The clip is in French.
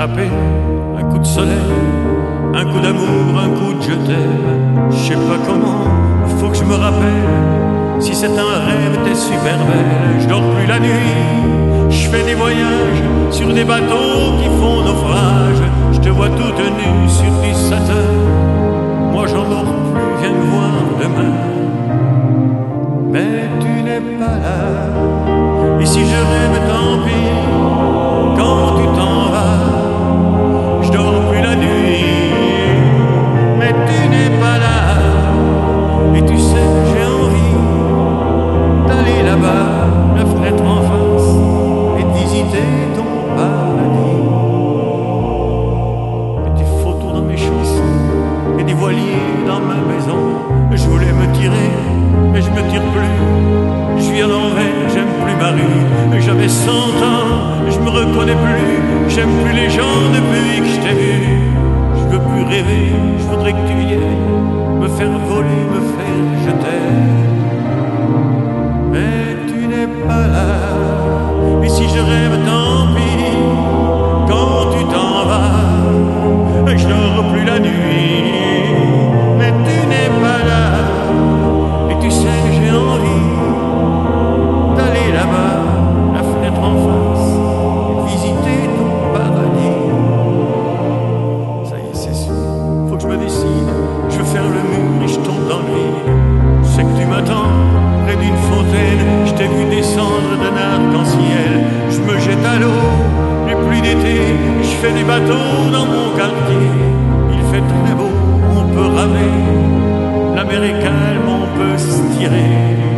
attraper un coup de soleil, un coup d'amour, un coup de je t'aime. Je sais pas comment, faut que je me rappelle. Si c'est un rêve, t'es super belle. Je dors plus la nuit, je fais des voyages sur des bateaux qui font naufrage. Je te vois toute nue sur du satin. Moi j'en dors plus, viens me voir demain. Mais tu n'es pas là. Et si je rêve, tant pis. Quand tu t'en vas, je dors plus la nuit. Mais tu n'es pas là. Et tu sais, j'ai envie d'aller là-bas, la fenêtre en face, et de visiter ton paradis. Et des photos dans mes chansons, et des voiliers dans ma maison. Je voulais me tirer, mais je me tire plus. Je suis à l'envers, j'aime plus ma rue. J'avais 100 ans, je me reconnais plus. J'aime plus les gens depuis que je t'ai vu. Je veux plus rêver, je voudrais que tu y ailles, me faire voler, me faire jeter. Mais tu n'es pas là. Et si je rêve, tant pis. Quand tu t'en vas, je dors plus la nuit. Mais tu n'es pas là. Et tu sais que j'ai envie d'aller là-bas, la fenêtre en face, et visiter ton paradis. Ça y est, c'est sûr, faut que je me décide. Je veux faire le mur et je tombe dans le vide. Je sais que tu m'attends près d'une fontaine. Je t'ai vu descendre d'un arc-en-ciel. Je me jette à l'eau, les pluies d'été. Je fais des bateaux dans mon quartier. Il fait très beau, on peut ramer. La mer est calme, on peut se tirer.